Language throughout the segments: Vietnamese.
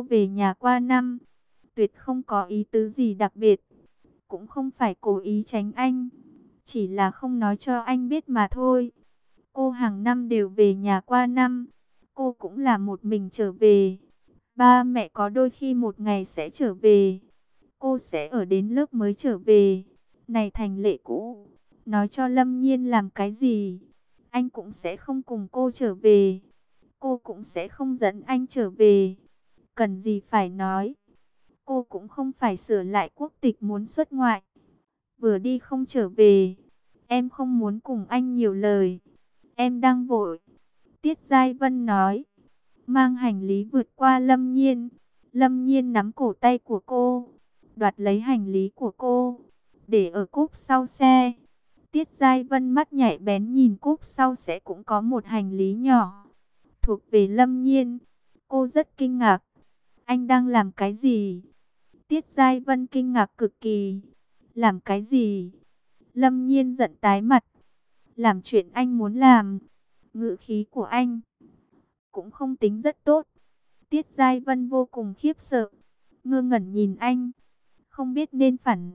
về nhà qua năm. Tuyệt không có ý tứ gì đặc biệt, cũng không phải cố ý tránh anh, chỉ là không nói cho anh biết mà thôi. Cô hàng năm đều về nhà qua năm, cô cũng là một mình trở về. Ba mẹ có đôi khi một ngày sẽ trở về, cô sẽ ở đến lớp mới trở về. Này thành lệ cũ, nói cho Lâm Nhiên làm cái gì, anh cũng sẽ không cùng cô trở về. Cô cũng sẽ không dẫn anh trở về. Cần gì phải nói. Cô cũng không phải sửa lại quốc tịch muốn xuất ngoại. Vừa đi không trở về. Em không muốn cùng anh nhiều lời. Em đang vội. Tiết Giai Vân nói. Mang hành lý vượt qua Lâm Nhiên. Lâm Nhiên nắm cổ tay của cô, đoạt lấy hành lý của cô, để ở cốp sau xe. Tiết Giai Vân mắt nhạy bén nhìn cốp sau sẽ cũng có một hành lý nhỏ, thuộc về Lâm Nhiên. Cô rất kinh ngạc. Anh đang làm cái gì? Tiết Giai Vân kinh ngạc cực kỳ. Làm cái gì? Lâm Nhiên giận tái mặt. Làm chuyện anh muốn làm. Ngữ khí của anh cũng không tính rất tốt. Tiết Giai Vân vô cùng khiếp sợ, ngơ ngẩn nhìn anh, không biết nên phản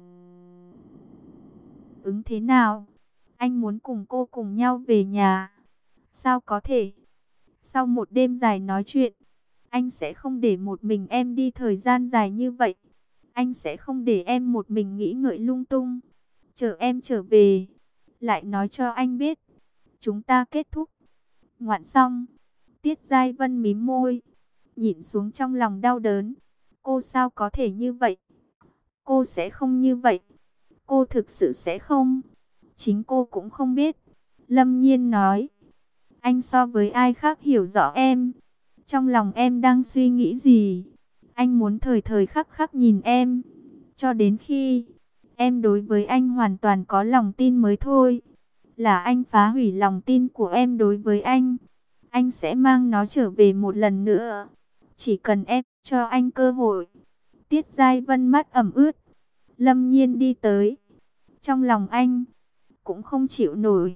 ứng thế nào. Anh muốn cùng cô cùng nhau về nhà. Sao có thể? Sau một đêm dài nói chuyện, anh sẽ không để một mình em đi thời gian dài như vậy. Anh sẽ không để em một mình nghĩ ngợi lung tung. Chờ em trở về, lại nói cho anh biết. Chúng ta kết thúc. Ngoạn xong, Tiết Giai Vân mím môi, nhịn xuống trong lòng đau đớn. Cô sao có thể như vậy? Cô sẽ không như vậy. Cô thực sự sẽ không. Chính cô cũng không biết. Lâm Nhiên nói. Anh so với ai khác hiểu rõ em. Trong lòng em đang suy nghĩ gì? Anh muốn thời thời khắc khắc nhìn em. Cho đến khi em đối với anh hoàn toàn có lòng tin mới thôi. Là anh phá hủy lòng tin của em đối với anh. Anh sẽ mang nó trở về một lần nữa. Chỉ cần em cho anh cơ hội. Tiết Giai Vân mắt ẩm ướt. Lâm Nhiên đi tới. Trong lòng anh cũng không chịu nổi.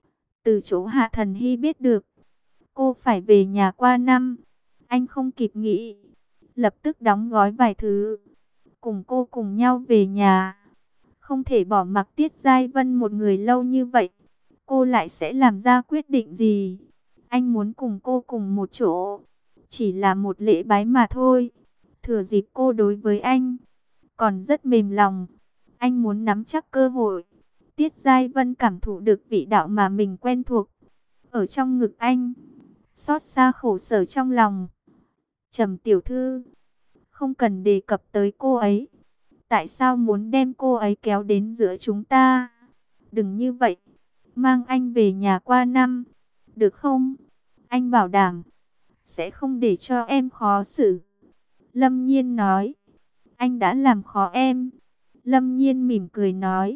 Từ chỗ Hạ Thần Hy biết được cô phải về nhà qua năm, anh không kịp nghĩ, lập tức đóng gói vài thứ, cùng cô cùng nhau về nhà. Không thể bỏ mặc Tiết Giai Vân một người lâu như vậy. Cô lại sẽ làm ra quyết định gì? Anh muốn cùng cô cùng một chỗ, chỉ là một lễ bái mà thôi. Thừa dịp cô đối với anh còn rất mềm lòng, anh muốn nắm chắc cơ hội. Tiết Giai Vân cảm thụ được vị đạo mà mình quen thuộc ở trong ngực anh, xót xa khổ sở trong lòng. Trầm tiểu thư, không cần đề cập tới cô ấy. Tại sao muốn đem cô ấy kéo đến giữa chúng ta? Đừng như vậy. Mang anh về nhà qua năm, được không? Anh bảo đảm sẽ không để cho em khó xử. Lâm Nhiên nói. Anh đã làm khó em. Lâm Nhiên mỉm cười nói.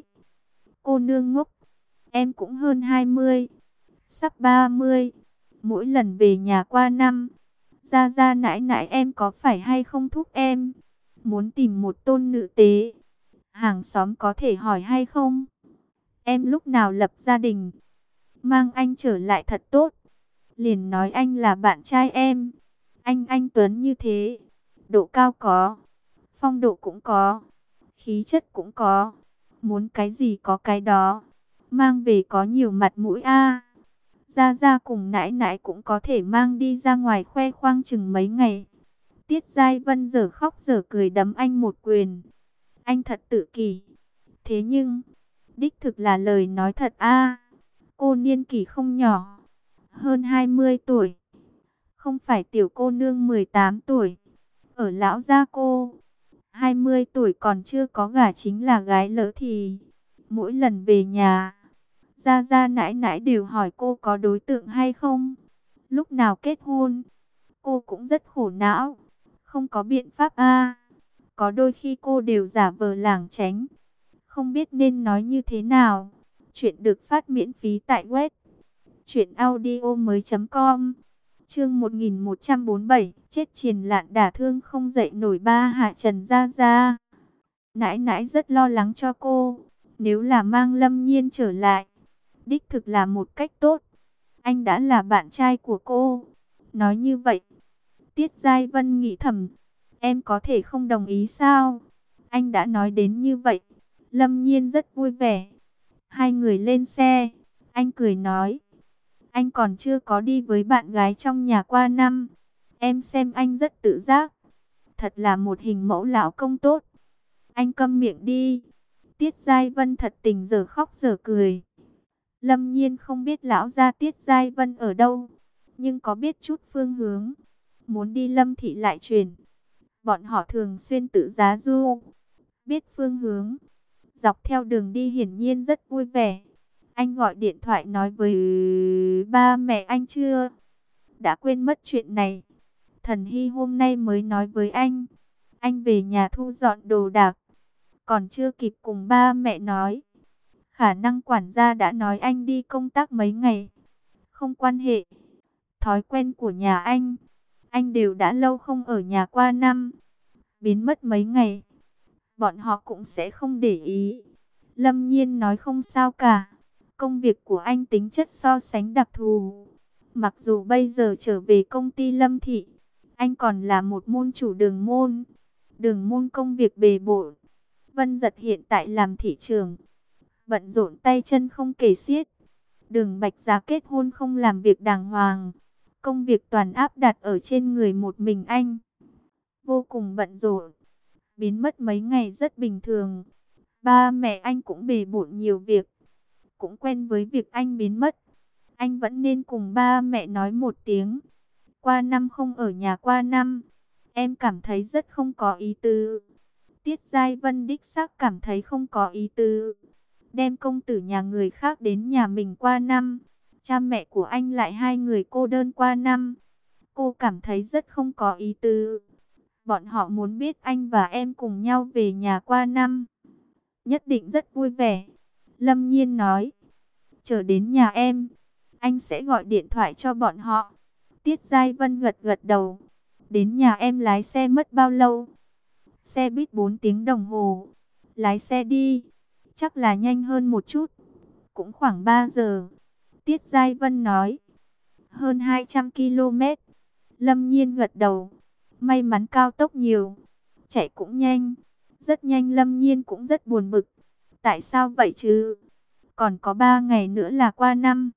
Cô nương ngốc, em cũng hơn 20, sắp 30. Mỗi lần về nhà qua năm, gia gia nãi nãi em có phải hay không thúc em muốn tìm một tôn nữ tế? Hàng xóm có thể hỏi hay không? Em lúc nào lập gia đình? Mang anh trở lại thật tốt. Liền nói anh là bạn trai em. Anh Tuấn như thế, độ cao có, phong độ cũng có, khí chất cũng có. Muốn cái gì có cái đó. Mang về có nhiều mặt mũi a. Gia Gia cùng nãi nãi cũng có thể mang đi ra ngoài khoe khoang chừng mấy ngày. Tiết Giai Vân giờ khóc giờ cười đấm anh một quyền. Anh thật tự kỷ. Thế nhưng, đích thực là lời nói thật a. Cô niên kỷ không nhỏ, hơn 20 tuổi. Không phải tiểu cô nương 18 tuổi. Ở lão gia cô, 20 tuổi còn chưa có gả chính là gái lỡ thì. Mỗi lần về nhà, Gia Gia nãi nãi đều hỏi cô có đối tượng hay không, lúc nào kết hôn. Cô cũng rất khổ não, không có biện pháp a. Có đôi khi cô đều giả vờ lảng tránh, không biết nên nói như thế nào. Chuyện được phát miễn phí tại web truyệnaudiomoi.com. Chương 1147, chết triền lạn đả thương không dậy nổi ba Hạ Trần Gia Gia. Nãi nãi rất lo lắng cho cô, nếu là mang Lâm Nhiên trở lại, đích thực là một cách tốt. Anh đã là bạn trai của cô. Nói như vậy, Tiết Giai Vân nghĩ thầm, em có thể không đồng ý sao? Anh đã nói đến như vậy. Lâm Nhiên rất vui vẻ. Hai người lên xe. Anh cười nói, anh còn chưa có đi với bạn gái trong nhà qua năm. Em xem anh rất tự giác. Thật là một hình mẫu lão công tốt. Anh câm miệng đi. Tiết Giai Vân thật tình giờ khóc giờ cười. Lâm Nhiên không biết lão gia Tiết Giai Vân ở đâu, nhưng có biết chút phương hướng. Muốn đi Lâm thị lại truyền. Bọn họ thường xuyên tự giá du, biết phương hướng. Dọc theo đường đi hiển nhiên rất vui vẻ. Anh gọi điện thoại nói với ba mẹ anh chưa? Đã quên mất chuyện này. Thần Hy hôm nay mới nói với anh. Anh về nhà thu dọn đồ đạc, còn chưa kịp cùng ba mẹ nói. Khả năng quản gia đã nói anh đi công tác mấy ngày. Không quan hệ. Thói quen của nhà anh đều đã lâu không ở nhà qua năm. Biến mất mấy ngày, bọn họ cũng sẽ không để ý. Lâm Nhiên nói không sao cả. Công việc của anh tính chất so sánh đặc thù. Mặc dù bây giờ trở về công ty Lâm thị, anh còn là một môn chủ đường môn. Đường môn công việc bề bộn. Vân Dật hiện tại làm thị trưởng, bận rộn tay chân không kể xiết. Đường Bạch Giá kết hôn không làm việc đàng hoàng. Công việc toàn áp đặt ở trên người một mình anh. Vô cùng bận rộn. Biến mất mấy ngày rất bình thường. Ba mẹ anh cũng bề bộn nhiều việc, cũng quen với việc anh biến mất. Anh vẫn nên cùng ba mẹ nói một tiếng. Qua năm không ở nhà qua năm, em cảm thấy rất không có ý tứ. Tiết Giai Vân đích xác cảm thấy không có ý tứ. Đem công tử nhà người khác đến nhà mình qua năm. Cha mẹ của anh lại hai người cô đơn qua năm. Cô cảm thấy rất không có ý tứ. Bọn họ muốn biết anh và em cùng nhau về nhà qua năm. Nhất định rất vui vẻ. Lâm Nhiên nói, chờ đến nhà em, anh sẽ gọi điện thoại cho bọn họ. Tiết Giai Vân gật gật đầu. Đến nhà em lái xe mất bao lâu? Xe buýt 4 tiếng đồng hồ. Lái xe đi, chắc là nhanh hơn một chút, cũng khoảng 3 giờ. Tiết Giai Vân nói, hơn 200 km. Lâm Nhiên gật đầu. May mắn cao tốc nhiều, chạy cũng nhanh. Rất nhanh. Lâm Nhiên cũng rất buồn bực. Tại sao vậy chứ? Còn có 3 ngày nữa là qua năm.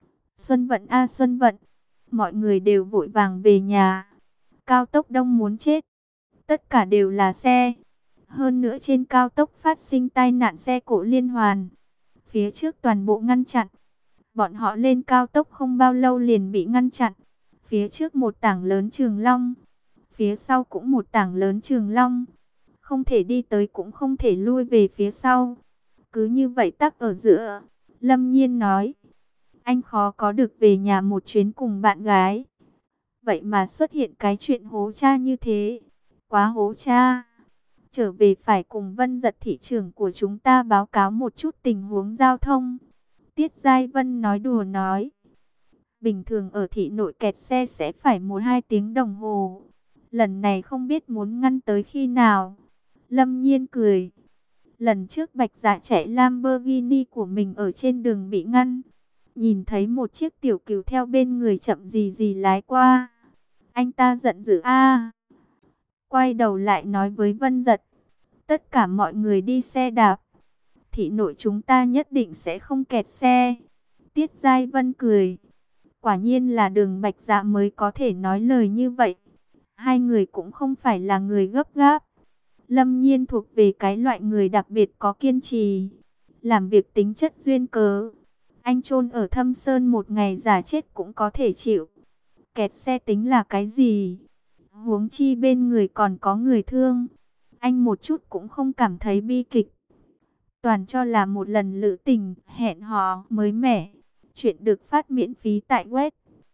Xuân vận a xuân vận. Mọi người đều vội vàng về nhà. Cao tốc đông muốn chết. Tất cả đều là xe. Hơn nữa trên cao tốc phát sinh tai nạn xe cộ liên hoàn. Phía trước toàn bộ ngăn chặn. Bọn họ lên cao tốc không bao lâu liền bị ngăn chặn. Phía trước một tảng lớn Trường Long, phía sau cũng một tảng lớn Trường Long. Không thể đi tới cũng không thể lui về phía sau. Cứ như vậy tắc ở giữa. Lâm Nhiên nói, anh khó có được về nhà một chuyến cùng bạn gái. Vậy mà xuất hiện cái chuyện hố cha như thế. Quá hố cha. Trở về phải cùng Vân Dật thị trưởng của chúng ta báo cáo một chút tình huống giao thông. Tiết Giai Vân nói đùa nói, bình thường ở thị nội kẹt xe sẽ phải 1-2 tiếng đồng hồ. Lần này không biết muốn ngăn tới khi nào. Lâm Nhiên cười. Lần trước Bạch Dạ chạy Lamborghini của mình ở trên đường bị ngăn. Nhìn thấy một chiếc tiểu cừu theo bên người chậm gì gì lái qua. Anh ta giận dữ a. Quay đầu lại nói với Vân Dật, tất cả mọi người đi xe đạp. Thị nội chúng ta nhất định sẽ không kẹt xe. Tiết Giai Vân cười. Quả nhiên là Đường Bạch Dạ mới có thể nói lời như vậy. Hai người cũng không phải là người gấp gáp. Lâm Nhiên thuộc về cái loại người đặc biệt có kiên trì, làm việc tính chất duyên cớ. Anh chôn ở Thâm Sơn một ngày giả chết cũng có thể chịu. Kẹt xe tính là cái gì? Huống chi bên người còn có người thương. Anh một chút cũng không cảm thấy bi kịch. Toàn cho là một lần lữ tình hẹn hò mới mẻ. Chuyện được phát miễn phí tại web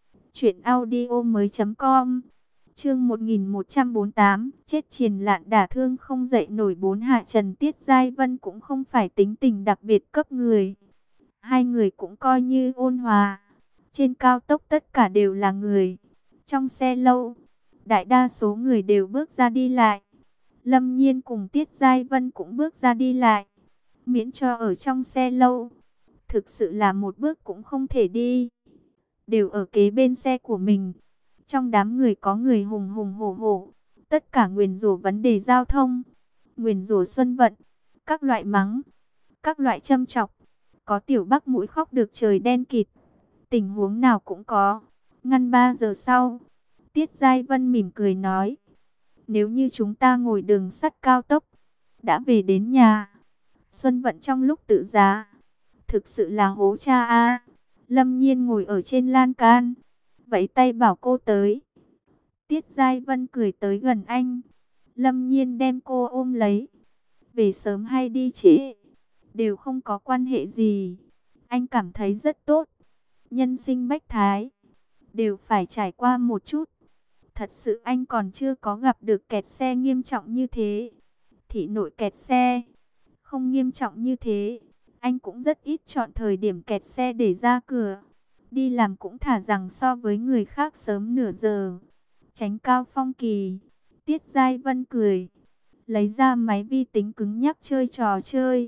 truyệnaudiomoi.com. Chương 1148, chết triền lạn đả thương không dậy nổi bốn hạ trần. Tiết Giai Vân cũng không phải tính tình đặc biệt cấp người. Hai người cũng coi như ôn hòa. Trên cao tốc tất cả đều là người. Trong xe lâu, đại đa số người đều bước ra đi lại. Lâm Nhiên cùng Tiết Giai Vân cũng bước ra đi lại. Miễn cho ở trong xe lâu, thực sự là một bước cũng không thể đi. Đều ở kế bên xe của mình. Trong đám người có người hùng hùng hổ hổ, tất cả nguyền rủa vấn đề giao thông, nguyền rủa Xuân Vận, các loại mắng, các loại châm chọc. Có tiểu Bắc mũi khóc được trời đen kịt, tình huống nào cũng có. Ngăn 3 giờ sau, Tiết Giai Vân mỉm cười nói, nếu như chúng ta ngồi đường sắt cao tốc, đã về đến nhà. Xuân Vận trong lúc tự giá, thực sự là hố cha a. Lâm Nhiên ngồi ở trên lan can, vẫy tay bảo cô tới. Tiết Giai Vân cười tới gần anh. Lâm Nhiên đem cô ôm lấy. Về sớm hay đi trễ, đều không có quan hệ gì. Anh cảm thấy rất tốt. Nhân sinh bách thái, đều phải trải qua một chút. Thật sự anh còn chưa có gặp được kẹt xe nghiêm trọng như thế. Thị nội kẹt xe không nghiêm trọng như thế. Anh cũng rất ít chọn thời điểm kẹt xe để ra cửa. Đi làm cũng thả rằng so với người khác sớm nửa giờ. Tránh cao phong kỳ. Tiết Giai Vân cười, lấy ra máy vi tính cứng nhắc chơi trò chơi.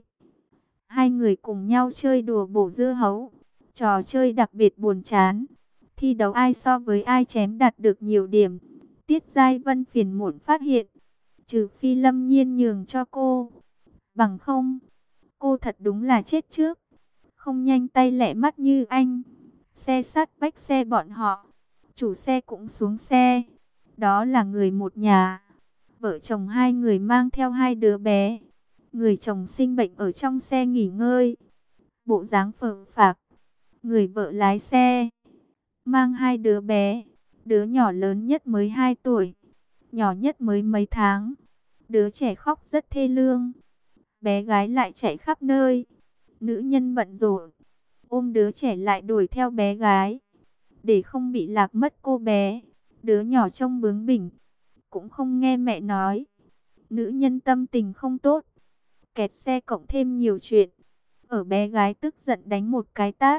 Hai người cùng nhau chơi đùa bổ dưa hấu. Trò chơi đặc biệt buồn chán. Thi đấu ai so với ai chém đạt được nhiều điểm. Tiết Giai Vân phiền muộn phát hiện, trừ phi Lâm Nhiên nhường cho cô, bằng không, cô thật đúng là chết trước. Không nhanh tay lẹ mắt như anh. Xe sát vách xe bọn họ, chủ xe cũng xuống xe. Đó là người một nhà. Vợ chồng hai người mang theo hai đứa bé. Người chồng sinh bệnh ở trong xe nghỉ ngơi, bộ dáng phờ phạc. Người vợ lái xe, mang hai đứa bé. Đứa nhỏ lớn nhất mới 2 tuổi, nhỏ nhất mới mấy tháng. Đứa trẻ khóc rất thê lương, bé gái lại chạy khắp nơi. Nữ nhân bận rộn, ôm đứa trẻ lại đuổi theo bé gái, để không bị lạc mất cô bé. Đứa nhỏ trông bướng bỉnh, cũng không nghe mẹ nói. Nữ nhân tâm tình không tốt, kẹt xe cộng thêm nhiều chuyện. Ở bé gái tức giận đánh một cái tát,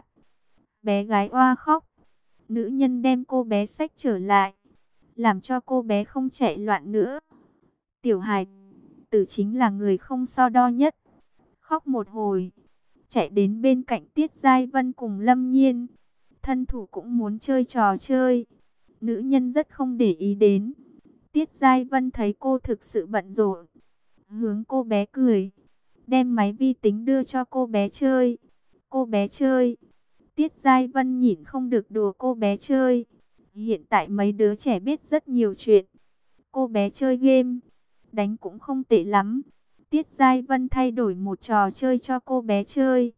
bé gái oa khóc. Nữ nhân đem cô bé xách trở lại, làm cho cô bé không chạy loạn nữa. Tiểu hài tử chính là người không so đo nhất. Khóc một hồi, chạy đến bên cạnh Tiết Giai Vân cùng Lâm Nhiên. Thân thủ cũng muốn chơi trò chơi. Nữ nhân rất không để ý đến. Tiết Giai Vân thấy cô thực sự bận rộn, hướng cô bé cười, đem máy vi tính đưa cho cô bé chơi. Cô bé chơi. Tiết Giai Vân nhịn không được đùa cô bé chơi. Hiện tại mấy đứa trẻ biết rất nhiều chuyện. Cô bé chơi game, đánh cũng không tệ lắm. Tiết Giai Vân thay đổi một trò chơi cho cô bé chơi.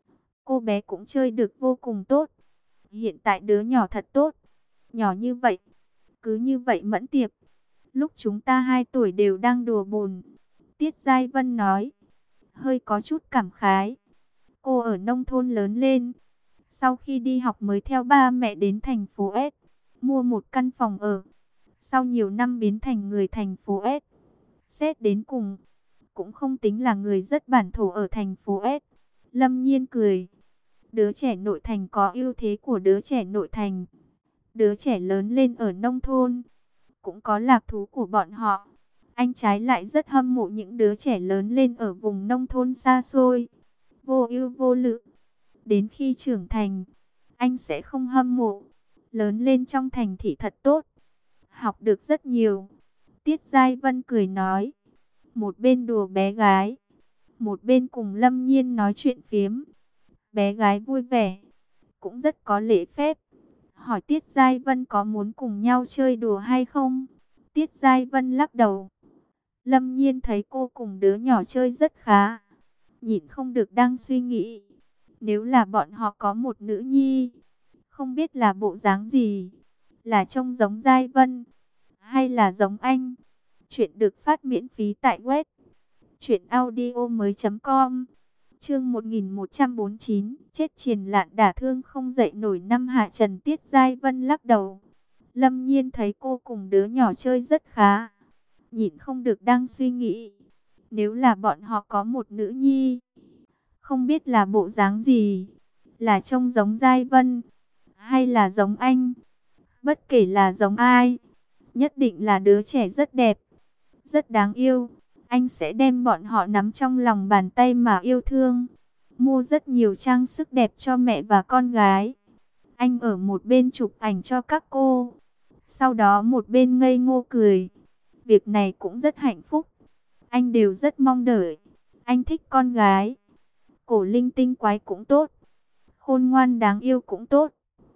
Cô bé cũng chơi được vô cùng tốt. Hiện tại đứa nhỏ thật tốt. Nhỏ như vậy, cứ như vậy mẫn tiệp. Lúc chúng ta 2 tuổi đều đang đùa bồn. Tiết Giai Vân nói, hơi có chút cảm khái. Cô ở nông thôn lớn lên, sau khi đi học mới theo ba mẹ đến thành phố S, mua một căn phòng ở. Sau nhiều năm biến thành người thành phố S. Xét đến cùng, cũng không tính là người rất bản thổ ở thành phố S. Lâm Nhiên cười. Đứa trẻ nội thành có ưu thế của đứa trẻ nội thành. Đứa trẻ lớn lên ở nông thôn, cũng có lạc thú của bọn họ. Anh trái lại rất hâm mộ những đứa trẻ lớn lên ở vùng nông thôn xa xôi, vô ưu vô lự. Đến khi trưởng thành, anh sẽ không hâm mộ. Lớn lên trong thành thị thật tốt, học được rất nhiều. Tiết Giai Vân cười nói, một bên đùa bé gái, một bên cùng Lâm Nhiên nói chuyện phiếm. Bé gái vui vẻ, cũng rất có lễ phép, hỏi Tiết Giai Vân có muốn cùng nhau chơi đùa hay không. Tiết Giai Vân lắc đầu. Lâm Nhiên thấy cô cùng đứa nhỏ chơi rất khá, nhịn không được đang suy nghĩ, nếu là bọn họ có một nữ nhi, không biết là bộ dáng gì, là trông giống Giai Vân, hay là giống anh. Chuyện được phát miễn phí tại web truyệnaudiomoi.com. Chương 1149, chết triền lạn đả thương không dậy nổi năm hạ trần. Tiết Giai Vân lắc đầu. Lâm Nhiên thấy cô cùng đứa nhỏ chơi rất khá, nhịn không được đang suy nghĩ, nếu là bọn họ có một nữ nhi, không biết là bộ dáng gì, là trông giống Giai Vân, hay là giống anh. Bất kể là giống ai, nhất định là đứa trẻ rất đẹp, rất đáng yêu. Anh sẽ đem bọn họ nắm trong lòng bàn tay mà yêu thương. Mua rất nhiều trang sức đẹp cho mẹ và con gái. Anh ở một bên chụp ảnh cho các cô. Sau đó một bên ngây ngô cười. Việc này cũng rất hạnh phúc. Anh đều rất mong đợi. Anh thích con gái. Cổ linh tinh quái cũng tốt. Khôn ngoan đáng yêu cũng tốt.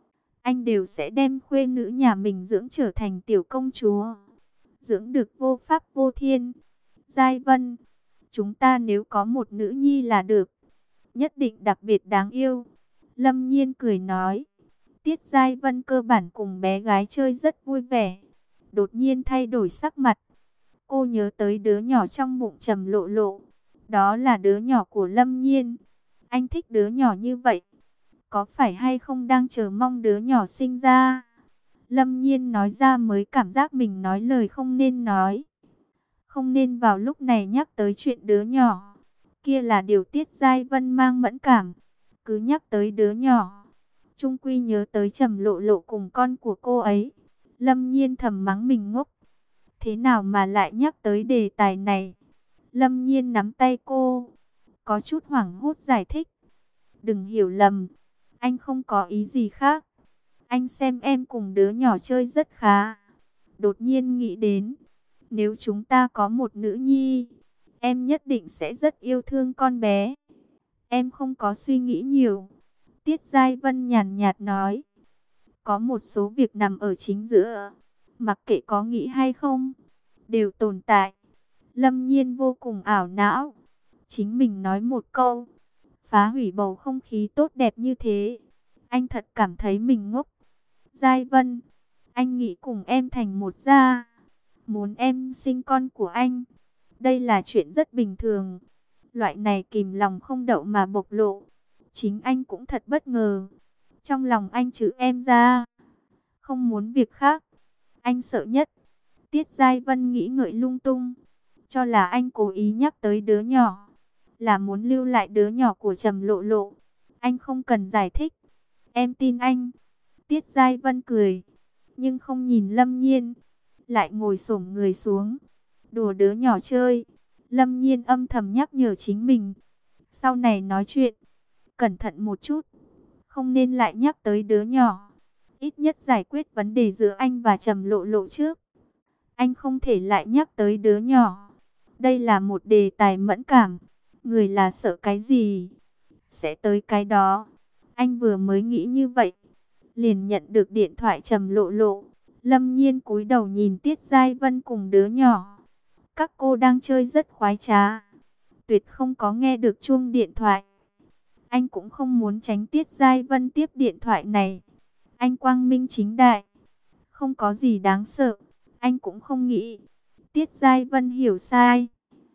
Anh đều sẽ đem khuê nữ nhà mình dưỡng trở thành tiểu công chúa. Dưỡng được vô pháp vô thiên. Giai Vân, chúng ta nếu có một nữ nhi là được. Nhất định đặc biệt đáng yêu. Lâm Nhiên cười nói. Tiết Giai Vân cơ bản cùng bé gái chơi rất vui vẻ. Đột nhiên thay đổi sắc mặt. Cô nhớ tới đứa nhỏ trong bụng Trầm Lộ Lộ. Đó là đứa nhỏ của Lâm Nhiên. Anh thích đứa nhỏ như vậy. Có phải hay không đang chờ mong đứa nhỏ sinh ra? Lâm Nhiên nói ra mới cảm giác mình nói lời không nên nói. Không nên vào lúc này nhắc tới chuyện đứa nhỏ. Kia là điều Tiết Giai Vân mang mẫn cảm. Cứ nhắc tới đứa nhỏ. Trung quy nhớ tới Trầm Lộ Lộ cùng con của cô ấy. Lâm Nhiên thầm mắng mình ngốc. Thế nào mà lại nhắc tới đề tài này? Lâm Nhiên nắm tay cô. Có chút hoảng hốt giải thích. Đừng hiểu lầm. Anh không có ý gì khác. Anh xem em cùng đứa nhỏ chơi rất khá. Đột nhiên nghĩ đến. Nếu chúng ta có một nữ nhi, em nhất định sẽ rất yêu thương con bé. Em không có suy nghĩ nhiều. Tiết Giai Vân nhàn nhạt nói. Có một số việc nằm ở chính giữa. Mặc kệ có nghĩ hay không, đều tồn tại. Lâm Nhiên vô cùng ảo não. Chính mình nói một câu, phá hủy bầu không khí tốt đẹp như thế. Anh thật cảm thấy mình ngốc. Giai Vân, anh nghĩ cùng em thành một gia. Muốn em sinh con của anh. Đây là chuyện rất bình thường. Loại này kìm lòng không đậu mà bộc lộ. Chính anh cũng thật bất ngờ. Trong lòng anh trừ em ra, không muốn việc khác. Anh sợ nhất. Tiết Giai Vân nghĩ ngợi lung tung. Cho là anh cố ý nhắc tới đứa nhỏ. Là muốn lưu lại đứa nhỏ của Trầm Lộ Lộ. Anh không cần giải thích. Em tin anh. Tiết Giai Vân cười. Nhưng không nhìn Lâm Nhiên. Lại ngồi xổm người xuống. Đùa đứa nhỏ chơi. Lâm Nhiên âm thầm nhắc nhở chính mình. Sau này nói chuyện, cẩn thận một chút. Không nên lại nhắc tới đứa nhỏ. Ít nhất giải quyết vấn đề giữa anh và Trầm Lộ Lộ trước. Anh không thể lại nhắc tới đứa nhỏ. Đây là một đề tài mẫn cảm. Người là sợ cái gì? Sẽ tới cái đó. Anh vừa mới nghĩ như vậy. Liền nhận được điện thoại Trầm Lộ Lộ. Lâm Nhiên cúi đầu nhìn Tiết Giai Vân cùng đứa nhỏ. Các cô đang chơi rất khoái trá. Tuyệt không có nghe được chuông điện thoại. Anh cũng không muốn tránh Tiết Giai Vân tiếp điện thoại này. Anh quang minh chính đại. Không có gì đáng sợ. Anh cũng không nghĩ Tiết Giai Vân hiểu sai.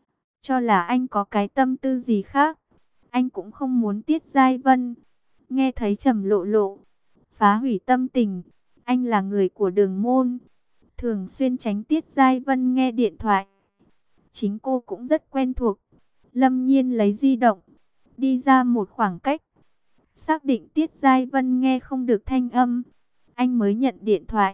Cho là anh có cái tâm tư gì khác. Anh cũng không muốn Tiết Giai Vân nghe thấy Trầm Lộ Lộ phá hủy tâm tình. Anh là người của Đường Môn, thường xuyên tránh Tiết Giai Vân nghe điện thoại. Chính cô cũng rất quen thuộc. Lâm Nhiên lấy di động, đi ra một khoảng cách. Xác định Tiết Giai Vân nghe không được thanh âm, anh mới nhận điện thoại.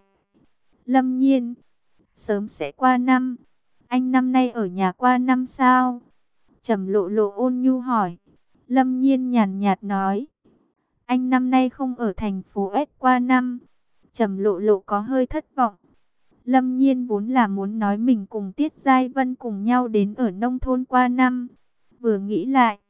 Lâm Nhiên, sớm sẽ qua năm. Anh năm nay ở nhà qua năm sao? Trầm Lộ Lộ ôn nhu hỏi. Lâm Nhiên nhàn nhạt nói. Anh năm nay không ở thành phố S qua năm. Trầm Lộ Lộ có hơi thất vọng. Lâm Nhiên vốn là muốn nói mình cùng Tiết Giai Vân cùng nhau đến ở nông thôn qua năm. Vừa nghĩ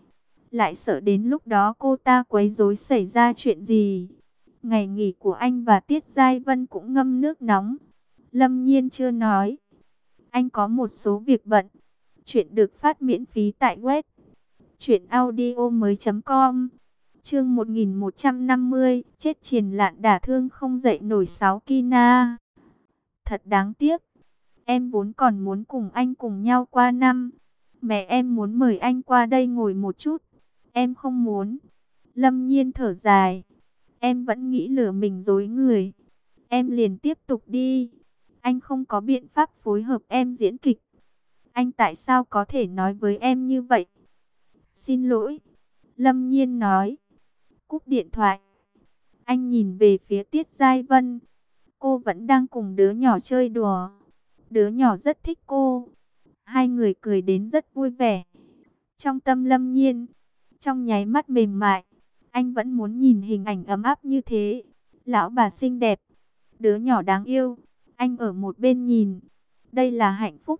lại sợ đến lúc đó cô ta quấy rối xảy ra chuyện gì. Ngày nghỉ của anh và Tiết Giai Vân cũng ngâm nước nóng. Lâm Nhiên chưa nói. Anh có một số việc bận. Chuyện được phát miễn phí tại web truyệnaudiomoi.com. Chương 1150, chết triền lạn đả thương không dậy nổi 6 kina. Thật đáng tiếc. Em vốn còn muốn cùng anh cùng nhau qua năm. Mẹ em muốn mời anh qua đây ngồi một chút. Em không muốn. Lâm Nhiên thở dài. Em vẫn nghĩ lừa mình dối người. Em liền tiếp tục đi. Anh không có biện pháp phối hợp em diễn kịch. Anh tại sao có thể nói với em như vậy? Xin lỗi. Lâm Nhiên nói. Cúp điện thoại. Anh nhìn về phía Tiết Giai Vân. Cô vẫn đang cùng đứa nhỏ chơi đùa. Đứa nhỏ rất thích cô. Hai người cười đến rất vui vẻ. Trong tâm Lâm Nhiên, trong nháy mắt mềm mại, anh vẫn muốn nhìn hình ảnh ấm áp như thế. Lão bà xinh đẹp, đứa nhỏ đáng yêu. Anh ở một bên nhìn, đây là hạnh phúc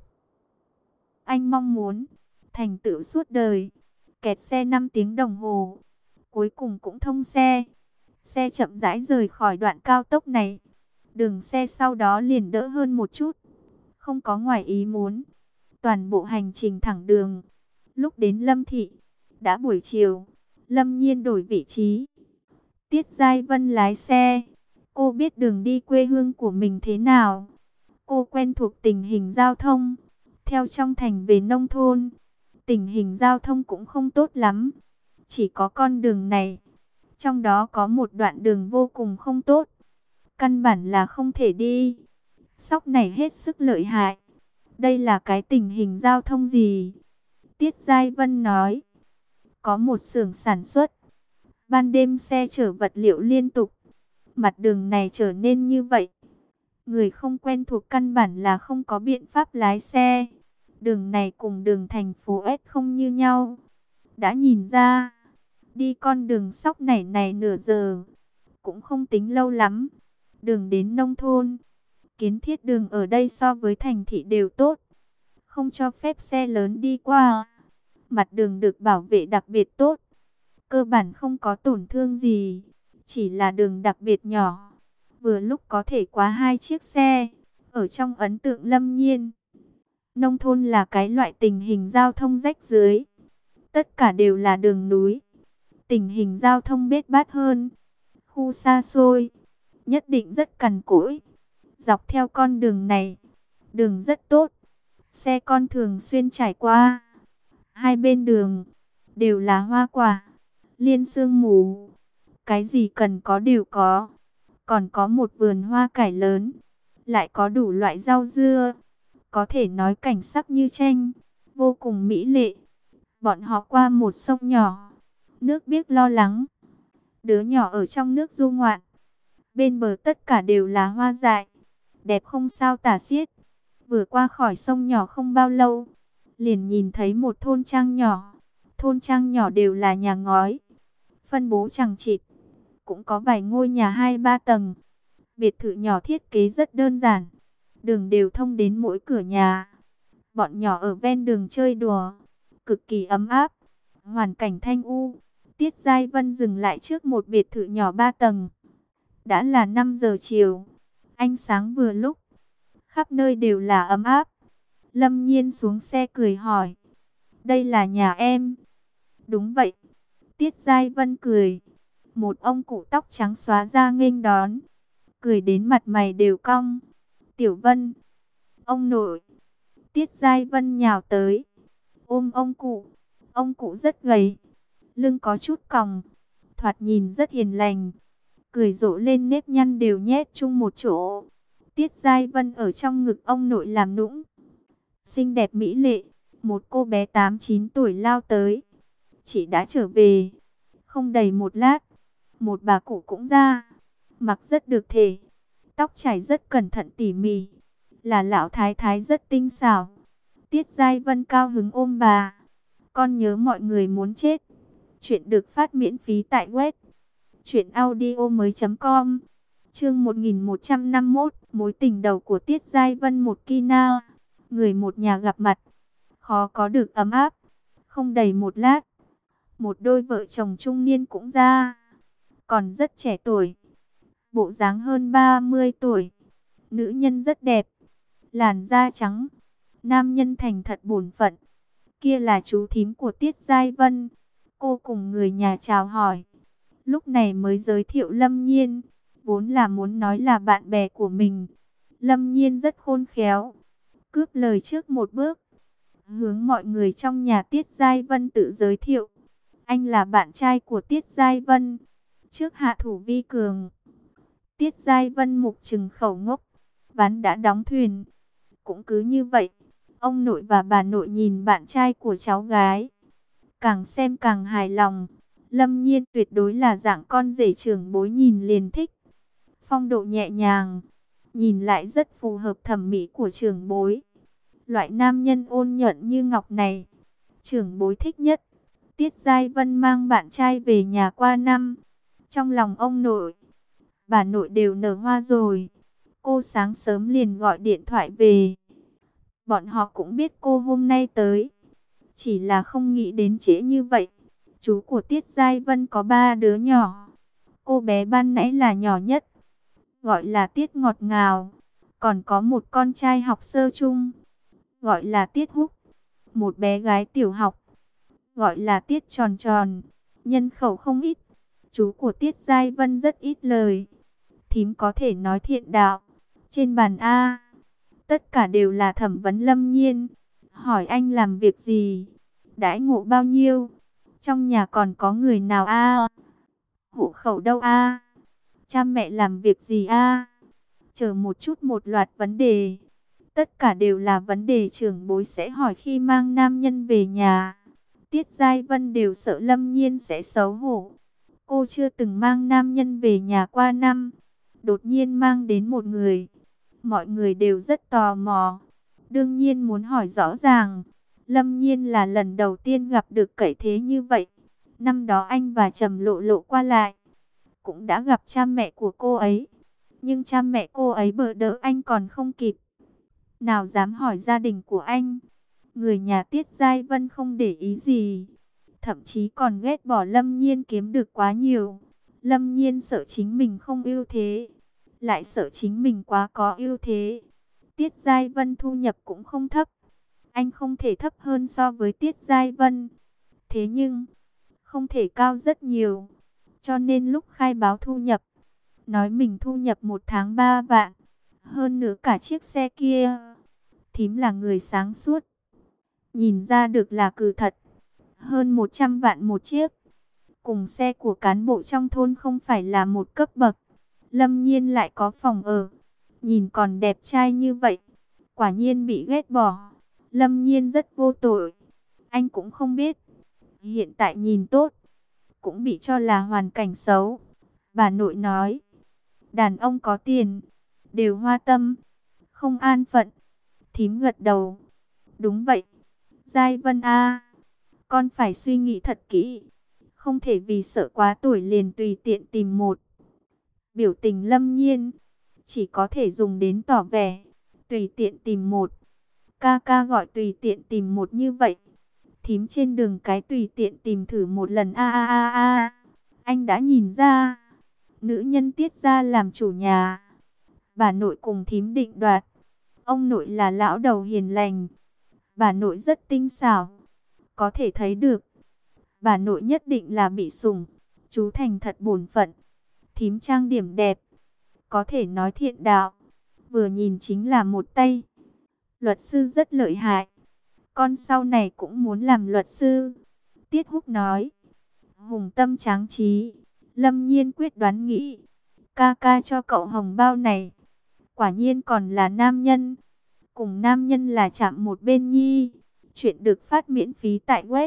anh mong muốn, thành tựu suốt đời. Kẹt xe 5 tiếng đồng hồ, cuối cùng cũng thông xe. Xe chậm rãi rời khỏi đoạn cao tốc này. Đường xe sau đó liền đỡ hơn một chút, không có ngoài ý muốn. Toàn bộ hành trình thẳng đường. Lúc đến Lâm Thị, đã buổi chiều. Lâm Nhiên đổi vị trí, Tiết Giai Vân lái xe. Cô biết đường đi quê hương của mình thế nào. Cô quen thuộc tình hình giao thông. Theo trong thành về nông thôn, tình hình giao thông cũng không tốt lắm. Chỉ có con đường này, trong đó có một đoạn đường vô cùng không tốt. Căn bản là không thể đi. Sóc này hết sức lợi hại. Đây là cái tình hình giao thông gì? Tiết Giai Vân nói. Có một xưởng sản xuất. Ban đêm xe chở vật liệu liên tục. Mặt đường này trở nên như vậy. Người không quen thuộc căn bản là không có biện pháp lái xe. Đường này cùng đường thành phố S không như nhau. Đã nhìn ra, đi con đường Sóc này nửa giờ, cũng không tính lâu lắm. Đường đến nông thôn, kiến thiết đường ở đây so với thành thị đều tốt. Không cho phép xe lớn đi qua. Mặt đường được bảo vệ đặc biệt tốt. Cơ bản không có tổn thương gì. Chỉ là đường đặc biệt nhỏ. Vừa lúc có thể quá 2 chiếc xe. Ở trong ấn tượng Lâm Nhiên, nông thôn là cái loại tình hình giao thông rách rưới. Tất cả đều là đường núi. Tình hình giao thông bết bát hơn. Khu xa xôi, nhất định rất cằn cỗi. Dọc theo con đường này, đường rất tốt. Xe con thường xuyên trải qua. Hai bên đường đều là hoa quả, liên sương mù. Cái gì cần có đều có. Còn có một vườn hoa cải lớn. Lại có đủ loại rau dưa. Có thể nói cảnh sắc như tranh, vô cùng mỹ lệ. Bọn họ qua một sông nhỏ. Nước biếc lo lắng. Đứa nhỏ ở trong nước du ngoạn. Bên bờ tất cả đều là hoa dại, đẹp không sao tả xiết. Vừa qua khỏi sông nhỏ không bao lâu, liền nhìn thấy một thôn trang nhỏ. Thôn trang nhỏ đều là nhà ngói, phân bố chằng chịt. Cũng có vài ngôi nhà 2-3 tầng. Biệt thự nhỏ thiết kế rất đơn giản. Đường đều thông đến mỗi cửa nhà. Bọn nhỏ ở ven đường chơi đùa, cực kỳ ấm áp. Hoàn cảnh thanh u. Tiết Giai Vân dừng lại trước một biệt thự nhỏ 3 tầng. Đã là 5 giờ chiều. Ánh sáng vừa lúc. Khắp nơi đều là ấm áp. Lâm Nhiên xuống xe cười hỏi. Đây là nhà em? Đúng vậy. Tiết Giai Vân cười. Một ông cụ tóc trắng xóa ra nghênh đón. Cười đến mặt mày đều cong. Tiểu Vân. Ông nội. Tiết Giai Vân nhào tới, ôm ông cụ. Ông cụ rất gầy, lưng có chút còng, thoạt nhìn rất hiền lành. Cười rộ lên nếp nhăn đều nhét chung một chỗ. Tiết Giai Vân ở trong ngực ông nội làm nũng. Xinh đẹp mỹ lệ, một cô bé 8-9 tuổi lao tới. Chị đã trở về. Không đầy một lát, một bà cụ cũng ra. Mặc rất được thể, tóc chải rất cẩn thận tỉ mỉ. Là lão thái thái rất tinh xảo. Tiết Giai Vân cao hứng ôm bà. Con nhớ mọi người muốn chết. Chuyện được phát miễn phí tại web truyệnaudiomoi.com. Chương 1151, mối tình đầu của Tiết Giai Vân một Kina. Người một nhà gặp mặt, khó có được ấm áp. Không đầy một lát, một đôi vợ chồng trung niên cũng ra. Còn rất trẻ tuổi, bộ dáng hơn 30 tuổi. Nữ nhân rất đẹp, làn da trắng. Nam nhân thành thật bổn phận. Kia là chú thím của Tiết Giai Vân. Cô cùng người nhà chào hỏi. Lúc này mới giới thiệu Lâm Nhiên. Vốn là muốn nói là bạn bè của mình. Lâm Nhiên rất khôn khéo, cướp lời trước một bước, hướng mọi người trong nhà Tiết Giai Vân tự giới thiệu. Anh là bạn trai của Tiết Giai Vân, trước hạ thủ vi cường. Tiết Giai Vân mục trừng khẩu ngốc. Ván đã đóng thuyền. Cũng cứ như vậy, ông nội và bà nội nhìn bạn trai của cháu gái, càng xem càng hài lòng. Lâm Nhiên tuyệt đối là dạng con rể trưởng bối nhìn liền thích. Phong độ nhẹ nhàng, nhìn lại rất phù hợp thẩm mỹ của trưởng bối. Loại nam nhân ôn nhuận như ngọc này, trưởng bối thích nhất. Tiết Giai Vân mang bạn trai về nhà qua năm. Trong lòng ông nội, bà nội đều nở hoa rồi. Cô sáng sớm liền gọi điện thoại về. Bọn họ cũng biết cô hôm nay tới, chỉ là không nghĩ đến trễ như vậy. Chú của Tiết Giai Vân có 3 đứa nhỏ. Cô bé ban nãy là nhỏ nhất, gọi là Tiết Ngọt Ngào. Còn có một con trai học sơ chung, gọi là Tiết Húc. Một bé gái tiểu học, gọi là Tiết Tròn Tròn. Nhân khẩu không ít. Chú của Tiết Giai Vân rất ít lời. Thím có thể nói thiện đạo. Trên bàn A, tất cả đều là thẩm vấn Lâm Nhiên. Hỏi anh làm việc gì? Đãi ngộ bao nhiêu? Trong nhà còn có người nào a? Hộ khẩu đâu a? Cha mẹ làm việc gì a? Chờ một chút, một loạt vấn đề. Tất cả đều là vấn đề trưởng bối sẽ hỏi khi mang nam nhân về nhà. Tiết Giai Vân đều sợ Lâm Nhiên sẽ xấu hổ. Cô chưa từng mang nam nhân về nhà qua năm. Đột nhiên mang đến một người. Mọi người đều rất tò mò. Đương nhiên muốn hỏi rõ ràng. Lâm Nhiên là lần đầu tiên gặp được cậy thế như vậy. Năm đó anh và Trầm Lộ Lộ qua lại, cũng đã gặp cha mẹ của cô ấy. Nhưng cha mẹ cô ấy bỡ đỡ anh còn không kịp. Nào dám hỏi gia đình của anh. Người nhà Tiết Giai Vân không để ý gì. Thậm chí còn ghét bỏ Lâm Nhiên kiếm được quá nhiều. Lâm Nhiên sợ chính mình không ưu thế, lại sợ chính mình quá có ưu thế. Tiết Giai Vân thu nhập cũng không thấp. Anh không thể thấp hơn so với Tiết Giai Vân. Thế nhưng, không thể cao rất nhiều. Cho nên lúc khai báo thu nhập, nói mình thu nhập một tháng 3 vạn. Hơn nữa cả chiếc xe kia. Thím là người sáng suốt, nhìn ra được là cừ thật. Hơn 100 vạn một chiếc. Cùng xe của cán bộ trong thôn không phải là một cấp bậc. Lâm Nhiên lại có phòng ở. Nhìn còn đẹp trai như vậy. Quả nhiên bị ghét bỏ. Lâm Nhiên rất vô tội. Anh cũng không biết. Hiện tại nhìn tốt, cũng bị cho là hoàn cảnh xấu. Bà nội nói, đàn ông có tiền, đều hoa tâm, không an phận. Thím gật đầu. Đúng vậy. Giai Vân a, con phải suy nghĩ thật kỹ. Không thể vì sợ quá tuổi liền tùy tiện tìm một. Biểu tình Lâm Nhiên chỉ có thể dùng đến tỏ vẻ. Tùy tiện tìm một. Ca ca gọi tùy tiện tìm một như vậy. Thím trên đường cái tùy tiện tìm thử một lần a a a a. Anh đã nhìn ra. Nữ nhân Tiết gia làm chủ nhà. Bà nội cùng thím định đoạt. Ông nội là lão đầu hiền lành. Bà nội rất tinh xảo. Có thể thấy được, bà nội nhất định là bị sủng. Chú thành thật bổn phận. Thím trang điểm đẹp, có thể nói thiện đạo. Vừa nhìn chính là một tay. Luật sư rất lợi hại. Con sau này cũng muốn làm luật sư. Tiết Húc nói. Hùng tâm tráng trí. Lâm Nhiên quyết đoán nghĩ. Ca ca cho cậu hồng bao này. Quả nhiên còn là nam nhân. Cùng nam nhân là chạm một bên nhi. Chuyện được phát miễn phí tại web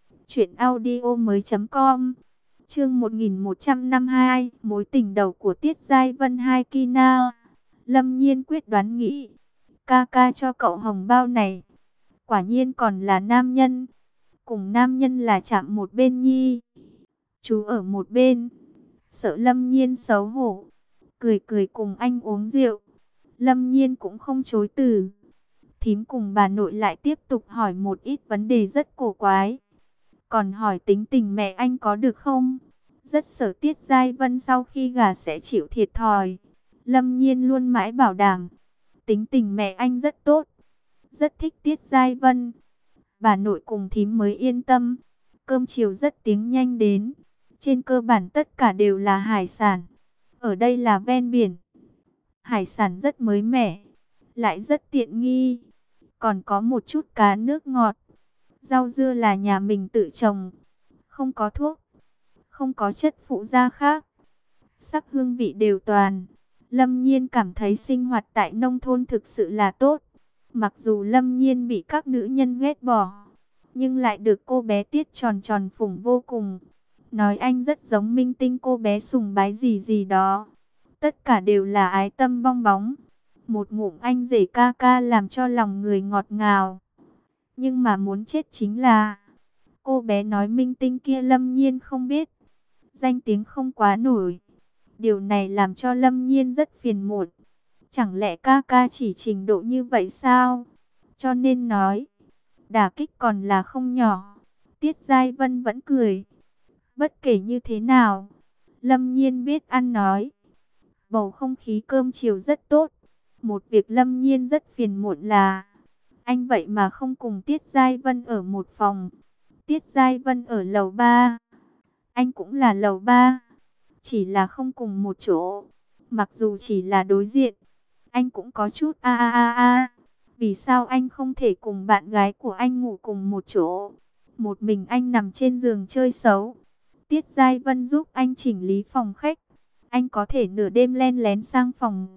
truyệnaudiomoi.com. Chương 1152, mối tình đầu của Tiết Giai Vân hai Kina. Lâm Nhiên quyết đoán nghĩ. Ca ca cho cậu hồng bao này. Quả nhiên còn là nam nhân. Cùng nam nhân là chạm một bên nhi. Chú ở một bên, sợ Lâm Nhiên xấu hổ, cười cười cùng anh uống rượu. Lâm Nhiên cũng không chối từ. Thím cùng bà nội lại tiếp tục hỏi một ít vấn đề rất cổ quái. Còn hỏi tính tình mẹ anh có được không? Rất sợ Tiết Giai Vân sau khi gả sẽ chịu thiệt thòi. Lâm Nhiên luôn mãi bảo đảm. Tính tình mẹ anh rất tốt. Rất thích Tiết Giai Vân. Bà nội cùng thím mới yên tâm. Cơm chiều rất tiếng nhanh đến. Trên cơ bản tất cả đều là hải sản. Ở đây là ven biển. Hải sản rất mới mẻ, lại rất tiện nghi. Còn có một chút cá nước ngọt. Rau dưa là nhà mình tự trồng. Không có thuốc, không có chất phụ gia khác. Sắc hương vị đều toàn. Lâm Nhiên cảm thấy sinh hoạt tại nông thôn thực sự là tốt. Mặc dù Lâm Nhiên bị các nữ nhân ghét bỏ, nhưng lại được cô bé Tiết Tròn Tròn phủng vô cùng. Nói anh rất giống minh tinh cô bé sùng bái gì gì đó. Tất cả đều là ái tâm bong bóng. Một ngụm anh rể ca ca làm cho lòng người ngọt ngào. Nhưng mà muốn chết chính là, cô bé nói minh tinh kia Lâm Nhiên không biết. Danh tiếng không quá nổi. Điều này làm cho Lâm Nhiên rất phiền muộn. Chẳng lẽ ca ca chỉ trình độ như vậy sao? Cho nên nói, đả kích còn là không nhỏ. Tiết Giai Vân vẫn cười. Bất kể như thế nào, Lâm Nhiên biết ăn nói. Bầu không khí cơm chiều rất tốt. Một việc Lâm Nhiên rất phiền muộn là anh vậy mà không cùng Tiết Giai Vân ở một phòng. Tiết Giai Vân ở lầu 3, anh cũng là lầu 3, chỉ là không cùng một chỗ. Mặc dù chỉ là đối diện, anh cũng có chút a. Vì sao anh không thể cùng bạn gái của anh ngủ cùng một chỗ? Một mình anh nằm trên giường chơi xấu. Tiết Giai Vân giúp anh chỉnh lý phòng khách. Anh có thể nửa đêm len lén sang phòng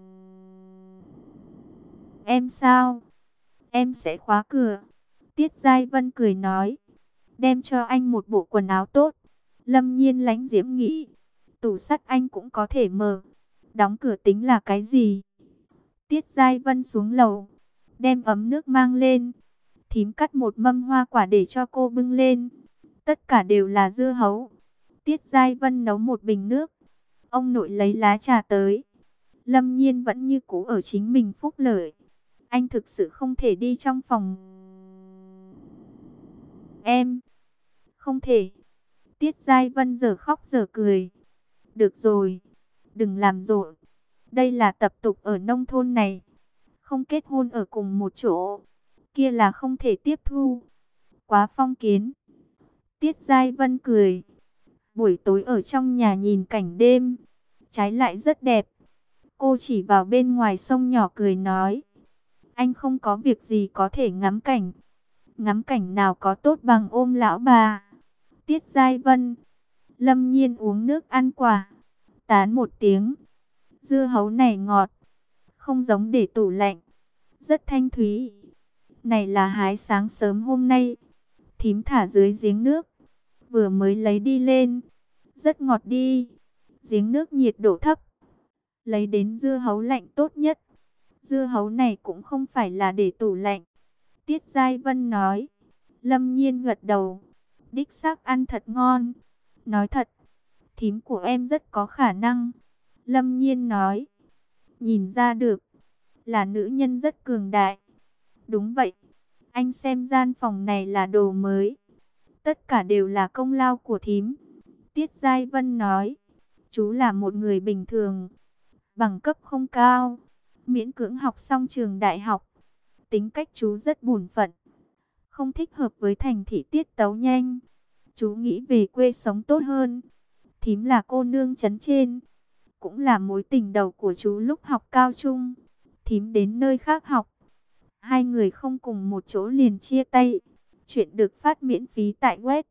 em sao? Em sẽ khóa cửa. Tiết Giai Vân cười nói. Đem cho anh một bộ quần áo tốt. Lâm Nhiên lãnh diễm nghĩ. Tủ sắt anh cũng có thể mở. Đóng cửa tính là cái gì? Tiết Giai Vân xuống lầu. Đem ấm nước mang lên. Thím cắt một mâm hoa quả để cho cô bưng lên. Tất cả đều là dưa hấu. Tiết Giai Vân nấu một bình nước. Ông nội lấy lá trà tới. Lâm Nhiên vẫn như cũ ở chính mình phúc lợi. Anh thực sự không thể đi trong phòng em. Không thể. Tiết Giai Vân giờ khóc giờ cười. Được rồi. Đừng làm rộn. Đây là tập tục ở nông thôn này. Không kết hôn ở cùng một chỗ. Kia là không thể tiếp thu. Quá phong kiến. Tiết Giai Vân cười. Buổi tối ở trong nhà nhìn cảnh đêm. Trái lại rất đẹp. Cô chỉ vào bên ngoài sông nhỏ cười nói. Anh không có việc gì có thể ngắm cảnh. Ngắm cảnh nào có tốt bằng ôm lão bà. Tiết Giai Vân. Lâm Nhiên uống nước ăn quả. Tán một tiếng. Dưa hấu này ngọt. Không giống để tủ lạnh. Rất thanh thúy. Này là hái sáng sớm hôm nay. Thím thả dưới giếng nước. Vừa mới lấy đi lên. Rất ngọt đi. Giếng nước nhiệt độ thấp. Lấy đến dưa hấu lạnh tốt nhất. Dưa hấu này cũng không phải là để tủ lạnh. Tiết Giai Vân nói. Lâm Nhiên gật đầu. Đích xác ăn thật ngon. Nói thật, thím của em rất có khả năng. Lâm Nhiên nói. Nhìn ra được, là nữ nhân rất cường đại. Đúng vậy, anh xem gian phòng này là đồ mới. Tất cả đều là công lao của thím. Tiết Giai Vân nói. Chú là một người bình thường. Bằng cấp không cao. Miễn cưỡng học xong trường đại học. Tính cách chú rất bổn phận. Không thích hợp với thành thị tiết tấu nhanh. Chú nghĩ về quê sống tốt hơn. Thím là cô nương trấn trên. Cũng là mối tình đầu của chú lúc học cao trung. Thím đến nơi khác học. Hai người không cùng một chỗ liền chia tay. Chuyện được phát miễn phí tại web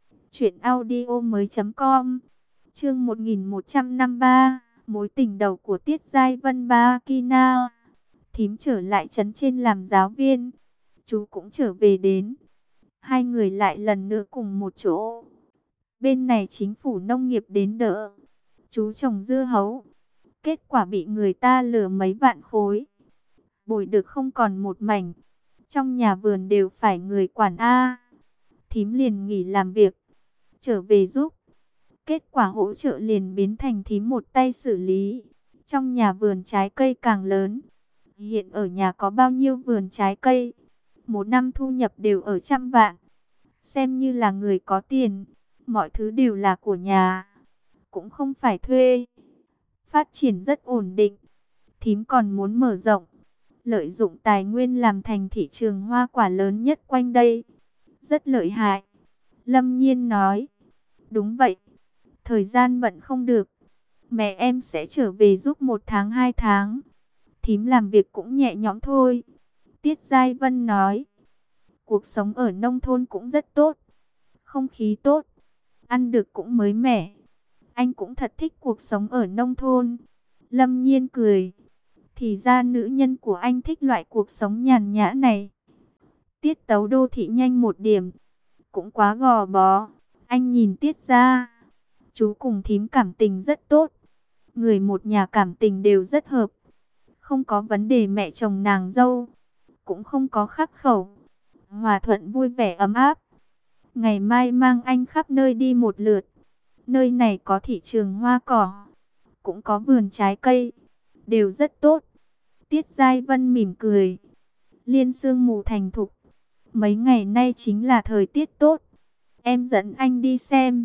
truyệnaudiomoi.com. Chương 1153. Mối tình đầu của Tiết Giai Vân Ba Kina. Thím trở lại trấn trên làm giáo viên. Chú cũng trở về đến. Hai người lại lần nữa cùng một chỗ. Bên này chính phủ nông nghiệp đến đỡ. Chú trồng dưa hấu. Kết quả bị người ta lừa mấy vạn khối. Bồi được không còn một mảnh. Trong nhà vườn đều phải người quản a. Thím liền nghỉ làm việc. Trở về giúp. Kết quả hỗ trợ liền biến thành thím một tay xử lý. Trong nhà vườn trái cây càng lớn. Hiện ở nhà có bao nhiêu vườn trái cây. Một năm thu nhập đều ở trăm vạn. Xem như là người có tiền. Mọi thứ đều là của nhà. Cũng không phải thuê. Phát triển rất ổn định. Thím còn muốn mở rộng. Lợi dụng tài nguyên làm thành thị trường hoa quả lớn nhất quanh đây. Rất lợi hại. Lâm Nhiên nói. Đúng vậy. Thời gian bận không được. Mẹ em sẽ trở về giúp 1 tháng 2 tháng. Thím làm việc cũng nhẹ nhõm thôi. Tiết Giai Vân nói. Cuộc sống ở nông thôn cũng rất tốt. Không khí tốt. Ăn được cũng mới mẻ. Anh cũng thật thích cuộc sống ở nông thôn. Lâm Nhiên cười. Thì ra nữ nhân của anh thích loại cuộc sống nhàn nhã này. Tiết tấu đô thị nhanh một điểm. Cũng quá gò bó. Anh nhìn Tiết ra. Chú cùng thím cảm tình rất tốt. Người một nhà cảm tình đều rất hợp. Không có vấn đề mẹ chồng nàng dâu. Cũng không có khắc khẩu. Hòa thuận vui vẻ ấm áp. Ngày mai mang anh khắp nơi đi một lượt. Nơi này có thị trường hoa cỏ. Cũng có vườn trái cây. Đều rất tốt. Tiết Giai Vân mỉm cười. Liên sương mù thành thục. Mấy ngày nay chính là thời tiết tốt. Em dẫn anh đi xem.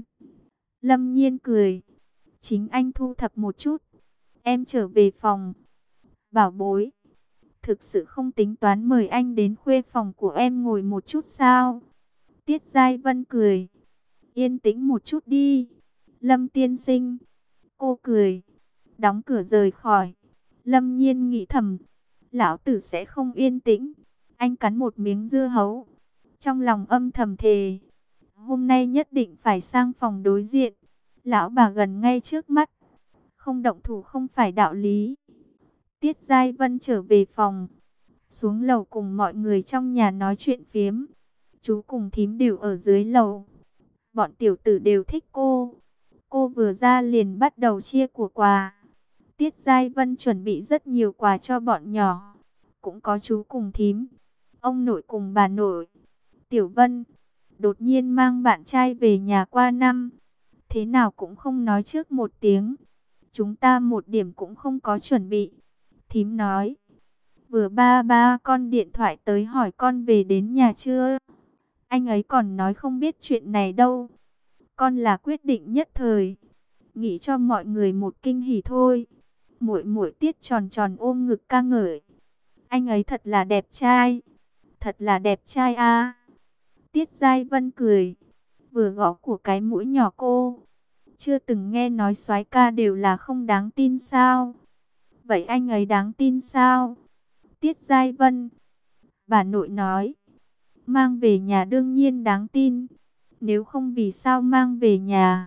Lâm Nhiên cười. Chính anh thu thập một chút. Em trở về phòng. Bảo bối. Thực sự không tính toán mời anh đến khuê phòng của em ngồi một chút sao? Tiết Giai Vân cười. Yên tĩnh một chút đi. Lâm tiên sinh. Cô cười. Đóng cửa rời khỏi. Lâm Nhiên nghĩ thầm. Lão tử sẽ không yên tĩnh. Anh cắn một miếng dưa hấu. Trong lòng âm thầm thề. Hôm nay nhất định phải sang phòng đối diện. Lão bà gần ngay trước mắt. Không động thủ không phải đạo lý. Tiết Giai Vân trở về phòng. Xuống lầu cùng mọi người trong nhà nói chuyện phiếm. Chú cùng thím đều ở dưới lầu. Bọn tiểu tử đều thích cô. Cô vừa ra liền bắt đầu chia của quà. Tiết Giai Vân chuẩn bị rất nhiều quà cho bọn nhỏ. Cũng có chú cùng thím, ông nội cùng bà nội. Tiểu Vân đột nhiên mang bạn trai về nhà qua năm. Thế nào cũng không nói trước một tiếng. Chúng ta một điểm cũng không có chuẩn bị. Thím nói. Vừa ba con điện thoại tới hỏi con về đến nhà chưa. Anh ấy còn nói không biết chuyện này đâu. Con là quyết định nhất thời. Nghĩ cho mọi người một kinh hỉ thôi. Muội muội Tiết tròn tròn ôm ngực ca ngợi. Anh ấy thật là đẹp trai. Thật là đẹp trai a. Tiết Giai Vân cười. Vừa gõ của cái mũi nhỏ cô. Chưa từng nghe nói soái ca đều là không đáng tin sao? Vậy anh ấy đáng tin sao? Tiết Giai Vân. Bà nội nói. Mang về nhà đương nhiên đáng tin. Nếu không vì sao mang về nhà?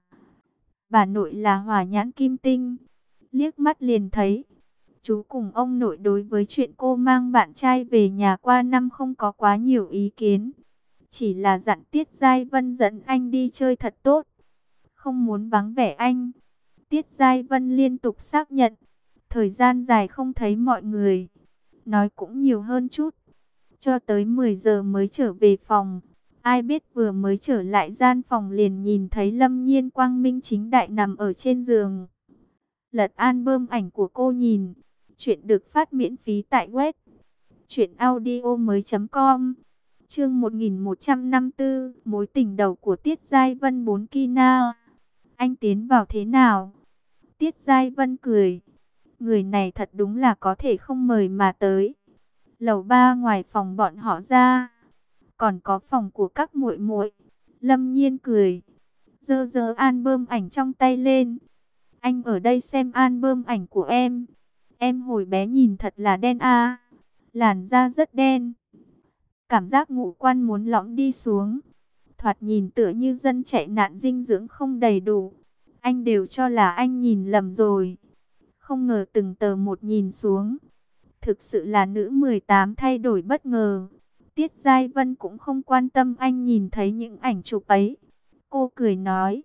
Bà nội là hỏa nhãn kim tinh. Liếc mắt liền thấy. Chú cùng ông nội đối với chuyện cô mang bạn trai về nhà qua năm không có quá nhiều ý kiến. Chỉ là dặn Tiết Giai Vân dẫn anh đi chơi thật tốt. Không muốn vắng vẻ anh. Tiết Giai Vân liên tục xác nhận. Thời gian dài không thấy mọi người. Nói cũng nhiều hơn chút. Cho tới 10 giờ mới trở về phòng. Ai biết vừa mới trở lại gian phòng liền nhìn thấy Lâm Nhiên quang minh chính đại nằm ở trên giường. Lật album ảnh của cô nhìn. Chuyện được phát miễn phí tại web truyệnaudiomoi.com. Chương 1154, mối tình đầu của Tiết Giai Vân 4 Kina. Anh tiến vào thế nào? Tiết Giai Vân cười. Người này thật đúng là có thể không mời mà tới. Lầu 3 ngoài phòng bọn họ ra, còn có phòng của các muội muội. Lâm Nhiên cười, giơ giơ album ảnh trong tay lên. Anh ở đây xem album ảnh của em. Em hồi bé nhìn thật là đen a. Làn da rất đen. Cảm giác ngũ quan muốn lõm đi xuống. Thoạt nhìn tựa như dân chạy nạn dinh dưỡng không đầy đủ. Anh đều cho là anh nhìn lầm rồi. Không ngờ từng tờ một nhìn xuống. Thực sự là nữ 18 thay đổi bất ngờ. Tiết Giai Vân cũng không quan tâm anh nhìn thấy những ảnh chụp ấy. Cô cười nói.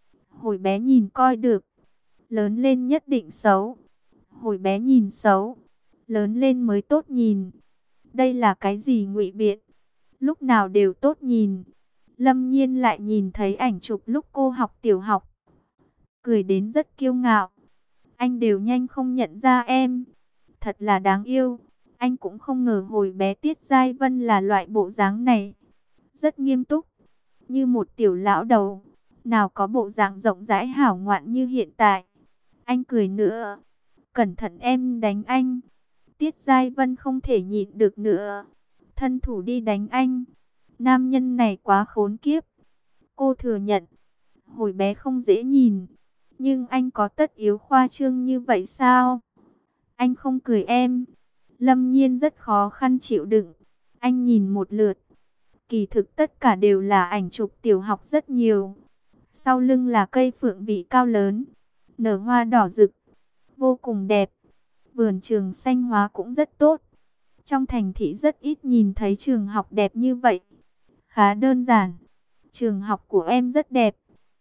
Hồi bé nhìn coi được. Lớn lên nhất định xấu. Hồi bé nhìn xấu. Lớn lên mới tốt nhìn. Đây là cái gì ngụy biện? Lúc nào đều tốt nhìn. Lâm Nhiên lại nhìn thấy ảnh chụp lúc cô học tiểu học. Cười đến rất kiêu ngạo. Anh đều nhanh không nhận ra em. Thật là đáng yêu. Anh cũng không ngờ hồi bé Tiết Giai Vân là loại bộ dáng này. Rất nghiêm túc. Như một tiểu lão đầu. Nào có bộ dạng rộng rãi hảo ngoạn như hiện tại. Anh cười nữa. Cẩn thận em đánh anh. Tiết Giai Vân không thể nhịn được nữa. Thân thủ đi đánh anh. Nam nhân này quá khốn kiếp. Cô thừa nhận. Hồi bé không dễ nhìn. Nhưng anh có tất yếu khoa trương như vậy sao? Anh không cười em. Lâm Nhiên rất khó khăn chịu đựng. Anh nhìn một lượt. Kỳ thực tất cả đều là ảnh chụp tiểu học rất nhiều. Sau lưng là cây phượng vị cao lớn. Nở hoa đỏ rực. Vô cùng đẹp. Vườn trường xanh hóa cũng rất tốt. Trong thành thị rất ít nhìn thấy trường học đẹp như vậy. Khá đơn giản. Trường học của em rất đẹp.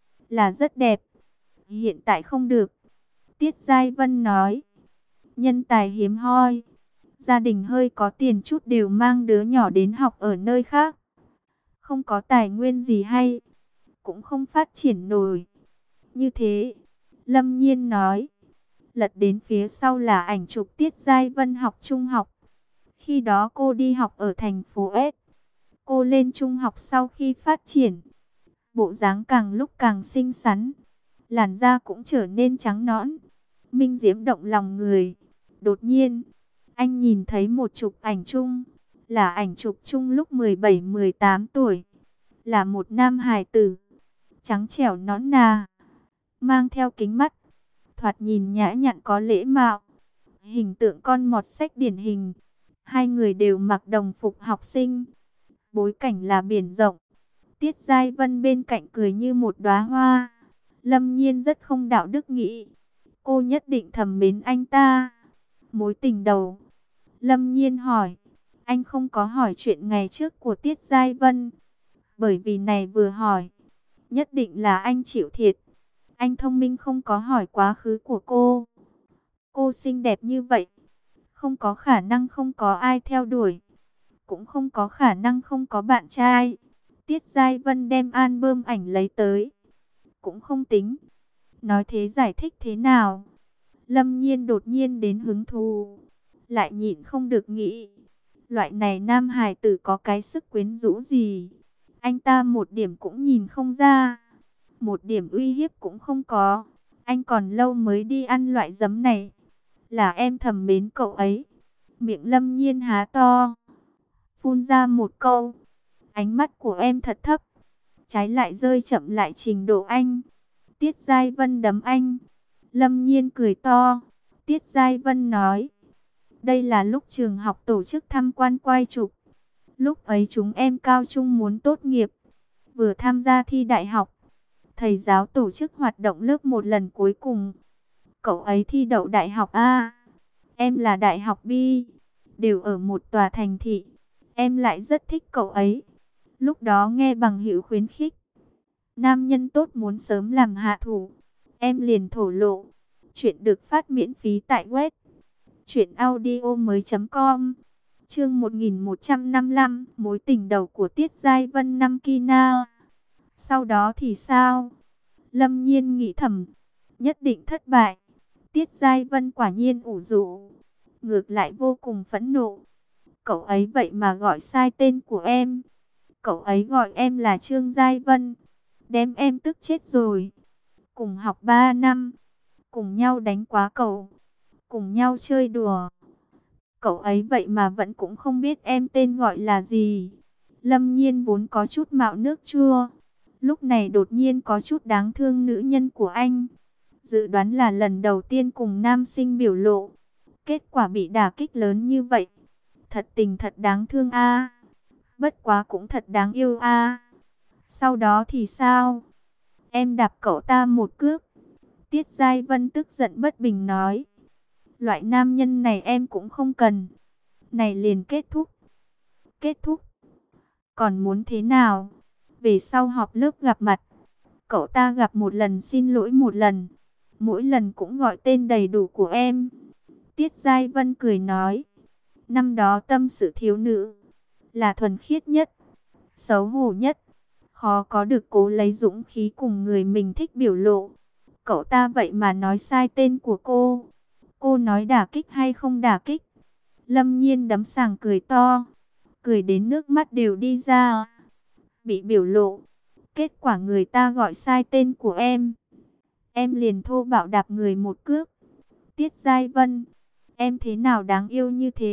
Là rất đẹp. Hiện tại không được. Tiết Giai Vân nói. Nhân tài hiếm hoi. Gia đình hơi có tiền chút đều mang đứa nhỏ đến học ở nơi khác. Không có tài nguyên gì hay. Cũng không phát triển nổi. Như thế. Lâm Nhiên nói. Lật đến phía sau là ảnh chụp Tiết Giai Vân học trung học. Khi đó cô đi học ở thành phố S. Cô lên trung học sau khi phát triển. Bộ dáng càng lúc càng xinh xắn. Làn da cũng trở nên trắng nõn. Minh diễm động lòng người. Đột nhiên, anh nhìn thấy một chụp ảnh chung. Là ảnh chụp chung lúc 17-18 tuổi. Là một nam hài tử. Trắng trẻo nõn nà. Mang theo kính mắt. Thoạt nhìn nhã nhặn có lễ mạo. Hình tượng con mọt sách điển hình. Hai người đều mặc đồng phục học sinh. Bối cảnh là biển rộng. Tiết Giai Vân bên cạnh cười như một đóa hoa. Lâm Nhiên rất không đạo đức nghĩ. Cô nhất định thầm mến anh ta. Mối tình đầu. Lâm Nhiên hỏi. Anh không có hỏi chuyện ngày trước của Tiết Giai Vân. Bởi vì này vừa hỏi. Nhất định là anh chịu thiệt. Anh thông minh không có hỏi quá khứ của cô. Cô xinh đẹp như vậy. Không có khả năng không có ai theo đuổi. Cũng không có khả năng không có bạn trai. Tiết Giai Vân đem album ảnh lấy tới. Cũng không tính. Nói thế giải thích thế nào? Lâm Nhiên đột nhiên đến hứng thú. Lại nhịn không được nghĩ. Loại này nam hài tử có cái sức quyến rũ gì? Anh ta một điểm cũng nhìn không ra. Một điểm uy hiếp cũng không có. Anh còn lâu mới đi ăn loại giấm này. Là em thầm mến cậu ấy. Miệng Lâm Nhiên há to. Phun ra một câu. Ánh mắt của em thật thấp. Trái lại rơi chậm lại trình độ anh. Tiết Giai Vân đấm anh. Lâm Nhiên cười to. Tiết Giai Vân nói. Đây là lúc trường học tổ chức tham quan quay chụp. Lúc ấy chúng em cao trung muốn tốt nghiệp. Vừa tham gia thi đại học. Thầy giáo tổ chức hoạt động lớp một lần cuối cùng. Cậu ấy thi đậu đại học A. Em là đại học B. Đều ở một tòa thành thị. Em lại rất thích cậu ấy. Lúc đó nghe bằng hữu khuyến khích. Nam nhân tốt muốn sớm làm hạ thủ. Em liền thổ lộ. Chuyện được phát miễn phí tại web. truyệnaudiomoi.com. Chương 1155. Mối tình đầu của Tiết Giai Vân năm Kina. Sau đó thì sao? Lâm Nhiên nghĩ thầm. Nhất định thất bại. Tiết Giai Vân quả nhiên ủ rũ. Ngược lại vô cùng phẫn nộ. Cậu ấy vậy mà gọi sai tên của em. Cậu ấy gọi em là Trương Giai Vân. Đem em tức chết rồi. Cùng học 3 năm. Cùng nhau đánh quá cầu. Cùng nhau chơi đùa. Cậu ấy vậy mà vẫn cũng không biết em tên gọi là gì. Lâm Nhiên vốn có chút mạo nước chua. Lúc này đột nhiên có chút đáng thương nữ nhân của anh. Dự đoán là lần đầu tiên cùng nam sinh biểu lộ. Kết quả bị đả kích lớn như vậy. Thật tình thật đáng thương a. Bất quá cũng thật đáng yêu a. Sau đó thì sao? Em đạp cậu ta một cước. Tiết Giai Vân tức giận bất bình nói. Loại nam nhân này em cũng không cần. Này liền kết thúc. Kết thúc. Còn muốn thế nào? Về sau họp lớp gặp mặt. Cậu ta gặp một lần xin lỗi một lần. Mỗi lần cũng gọi tên đầy đủ của em. Tiết Giai Vân cười nói. Năm đó tâm sự thiếu nữ. Là thuần khiết nhất. Xấu hổ nhất. Khó có được cố lấy dũng khí cùng người mình thích biểu lộ. Cậu ta vậy mà nói sai tên của cô. Cô nói đả kích hay không đả kích? Lâm Nhiên đấm sàng cười to. Cười đến nước mắt đều đi ra. Bị biểu lộ. Kết quả người ta gọi sai tên của em. Em liền thô bạo đạp người một cước. Tiết Giai Vân. Em thế nào đáng yêu như thế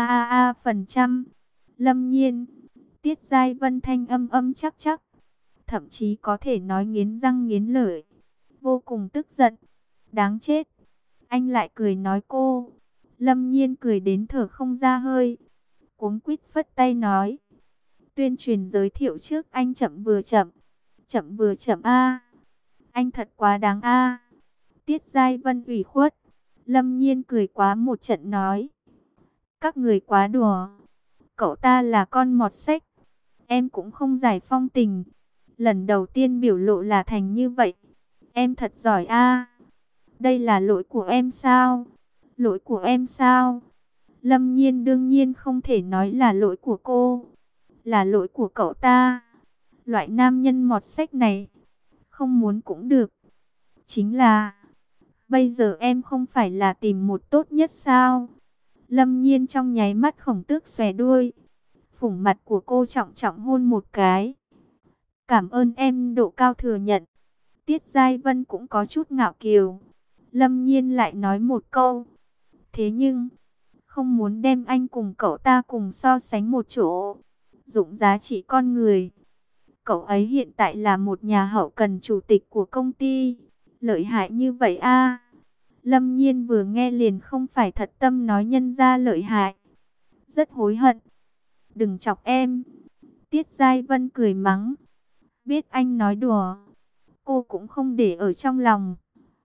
a phần trăm. Lâm Nhiên. Tiết Giai Vân thanh âm chắc chắc. Thậm chí có thể nói nghiến răng nghiến lợi. Vô cùng tức giận. Đáng chết. Anh lại cười nói cô. Lâm Nhiên cười đến thở không ra hơi. Cuống quýt phất tay nói. Tuyên truyền giới thiệu trước anh chậm vừa chậm. Chậm vừa chậm a. Anh thật quá đáng a. Tiết Giai Vân ủy khuất. Lâm Nhiên cười quá một trận nói. Các người quá đùa. Cậu ta là con mọt sách. Em cũng không giải phong tình. Lần đầu tiên biểu lộ là thành như vậy. Em thật giỏi a. Đây là lỗi của em sao? Lỗi của em sao? Lâm Nhiên đương nhiên không thể nói là lỗi của cô. Là lỗi của cậu ta. Loại nam nhân mọt sách này. Không muốn cũng được. Chính là Bây giờ em không phải là tìm một tốt nhất sao? Lâm Nhiên trong nháy mắt Khổng Tước xòe đuôi. Phủng mặt của cô trọng trọng hôn một cái. Cảm ơn em, Độ Cao thừa nhận. Tiết Giai Vân cũng có chút ngạo kiều. Lâm Nhiên lại nói một câu. Thế nhưng, không muốn đem anh cùng cậu ta cùng so sánh một chỗ. Dụng giá trị con người. Cậu ấy hiện tại là một nhà hậu cần chủ tịch của công ty. Lợi hại như vậy a. Lâm Nhiên vừa nghe liền không phải thật tâm nói nhân ra lợi hại. Rất hối hận. Đừng chọc em. Tiết Giai Vân cười mắng. Biết anh nói đùa. Cô cũng không để ở trong lòng.